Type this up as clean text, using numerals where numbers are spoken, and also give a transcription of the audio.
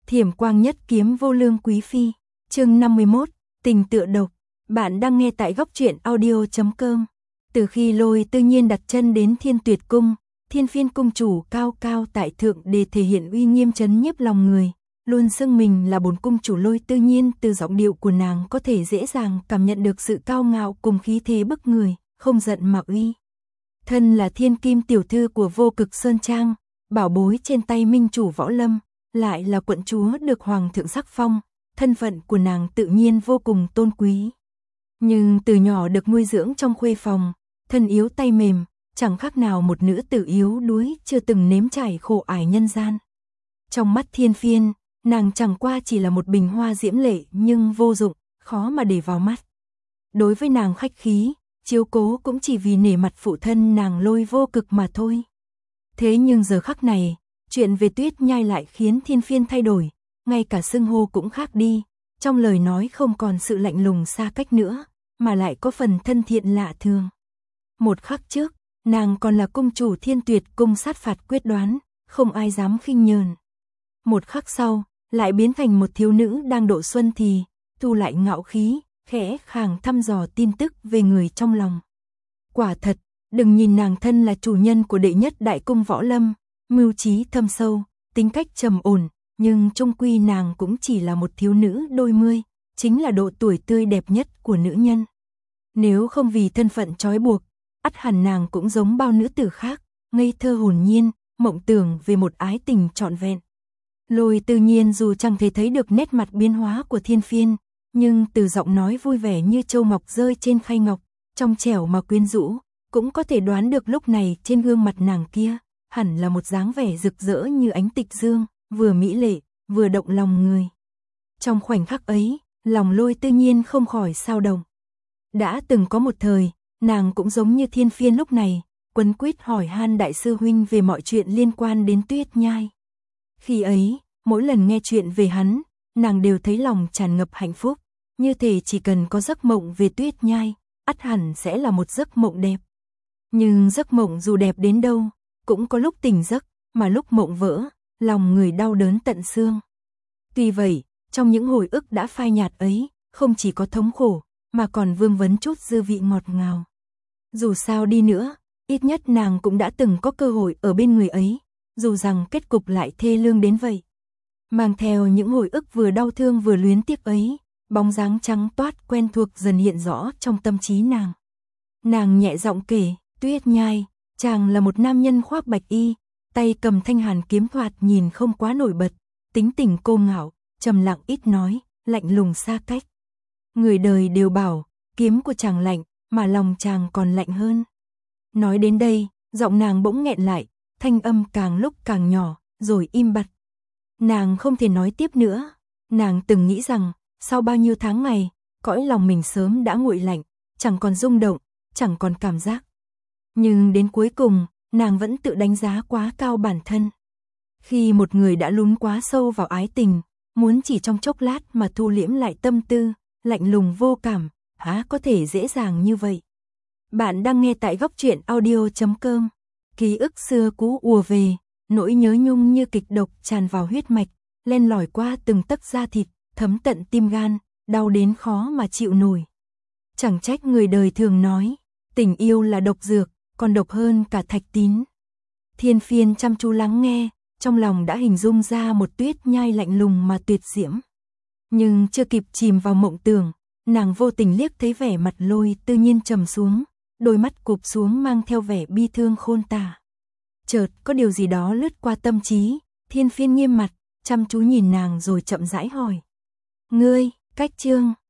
Thiểm quang nhất kiếm vô lương quý phi, chương 51, tình tựa độc. Bạn đang nghe tại góc truyện audio.com. Từ khi Lôi Tư Nhiên đặt chân đến Thiên Tuyệt Cung, Thiên Phiên cung chủ cao cao tại thượng để thể hiện uy nghiêm trấn nhiếp lòng người, luôn xưng mình là bổn cung chủ. Lôi Tư Nhiên từ giọng điệu của nàng có thể dễ dàng cảm nhận được sự cao ngạo cùng khí thế bức người, không giận mà uy. Thân là thiên kim tiểu thư của Vô Cực Sơn Trang, bảo bối trên tay minh chủ võ lâm, lại là quận chúa được hoàng thượng sắc phong, thân phận của nàng tự nhiên vô cùng tôn quý. Nhưng từ nhỏ được nuôi dưỡng trong khuê phòng, thân yếu tay mềm, chẳng khác nào một nữ tử yếu đuối chưa từng nếm trải khổ ải nhân gian. Trong mắt Thiên Phiên, nàng chẳng qua chỉ là một bình hoa diễm lệ nhưng vô dụng, khó mà để vào mắt. Đối với nàng khách khí, chiếu cố cũng chỉ vì nể mặt phụ thân nàng Lôi Vô Cực mà thôi. Thế nhưng giờ khắc này, chuyện về Tuyết Nhai lại khiến Thiên Phiên thay đổi, ngay cả xưng hô cũng khác đi, trong lời nói không còn sự lạnh lùng xa cách nữa, mà lại có phần thân thiện lạ thường. Một khắc trước, nàng còn là cung chủ Thiên Tuyệt cung sát phạt quyết đoán, không ai dám khinh nhờn. Một khắc sau, lại biến thành một thiếu nữ đang độ xuân thì, thu lại ngạo khí, khẽ khàng thăm dò tin tức về người trong lòng. Quả thật, đừng nhìn nàng thân là chủ nhân của đệ nhất đại cung võ lâm, mưu trí thâm sâu, tính cách trầm ổn, nhưng chung quy nàng cũng chỉ là một thiếu nữ đôi mươi, chính là độ tuổi tươi đẹp nhất của nữ nhân. Nếu không vì thân phận trói buộc, ắt hẳn nàng cũng giống bao nữ tử khác, ngây thơ hồn nhiên, mộng tưởng về một ái tình trọn vẹn. Lôi Tư Nhiên dù chẳng thể thấy được nét mặt biến hóa của Thiên Phiên, nhưng từ giọng nói vui vẻ như châu ngọc rơi trên khay ngọc, trong trẻo mà quyến rũ, cũng có thể đoán được lúc này trên gương mặt nàng kia, hẳn là một dáng vẻ rực rỡ như ánh tịch dương, vừa mỹ lệ, vừa động lòng người. Trong khoảnh khắc ấy, lòng Lôi Tư Nhiên không khỏi xao động. Đã từng có một thời, nàng cũng giống như Thiên Phiên lúc này, quấn quýt hỏi han đại sư huynh về mọi chuyện liên quan đến Tuyết Nhai. Khi ấy, mỗi lần nghe chuyện về hắn, nàng đều thấy lòng tràn ngập hạnh phúc, như thể chỉ cần có giấc mộng về Tuyết Nhai, ắt hẳn sẽ là một giấc mộng đẹp. Nhưng giấc mộng dù đẹp đến đâu, cũng có lúc tỉnh giấc, mà lúc mộng vỡ, lòng người đau đớn tận xương. Tuy vậy, trong những hồi ức đã phai nhạt ấy, không chỉ có thống khổ, mà còn vương vấn chút dư vị ngọt ngào. Dù sao đi nữa, ít nhất nàng cũng đã từng có cơ hội ở bên người ấy, dù rằng kết cục lại thê lương đến vậy. Mang theo những hồi ức vừa đau thương vừa luyến tiếc ấy, bóng dáng trắng toát quen thuộc dần hiện rõ trong tâm trí nàng. Nàng nhẹ giọng kể, Tuyết Nhai, chàng là một nam nhân khoác bạch y, tay cầm thanh hàn kiếm thoạt nhìn không quá nổi bật, tính tình cô ngạo, trầm lặng ít nói, lạnh lùng xa cách. Người đời đều bảo, kiếm của chàng lạnh, mà lòng chàng còn lạnh hơn. Nói đến đây, giọng nàng bỗng nghẹn lại, thanh âm càng lúc càng nhỏ, rồi im bặt. Nàng không thể nói tiếp nữa, nàng từng nghĩ rằng, sau bao nhiêu tháng ngày, cõi lòng mình sớm đã nguội lạnh, chẳng còn rung động, chẳng còn cảm giác. Nhưng đến cuối cùng, nàng vẫn tự đánh giá quá cao bản thân. Khi một người đã lún quá sâu vào ái tình, muốn chỉ trong chốc lát mà thu liễm lại tâm tư, lạnh lùng vô cảm, há có thể dễ dàng như vậy. Bạn đang nghe tại góc truyện audio.com. Ký ức xưa cũ ùa về, nỗi nhớ nhung như kịch độc tràn vào huyết mạch, len lỏi qua từng tấc da thịt, thấm tận tim gan, đau đến khó mà chịu nổi. Chẳng trách người đời thường nói, tình yêu là độc dược, còn độc hơn cả thạch tín. Thiên Phiên chăm chú lắng nghe, trong lòng đã hình dung ra một Tuyết Nhai lạnh lùng mà tuyệt diễm. Nhưng chưa kịp chìm vào mộng tưởng, nàng vô tình liếc thấy vẻ mặt Lôi Tư Nhiên trầm xuống, đôi mắt cụp xuống mang theo vẻ bi thương khôn tả. Chợt có điều gì đó lướt qua tâm trí, Thiên Phiên nghiêm mặt, chăm chú nhìn nàng rồi chậm rãi hỏi. Ngươi, cách chương.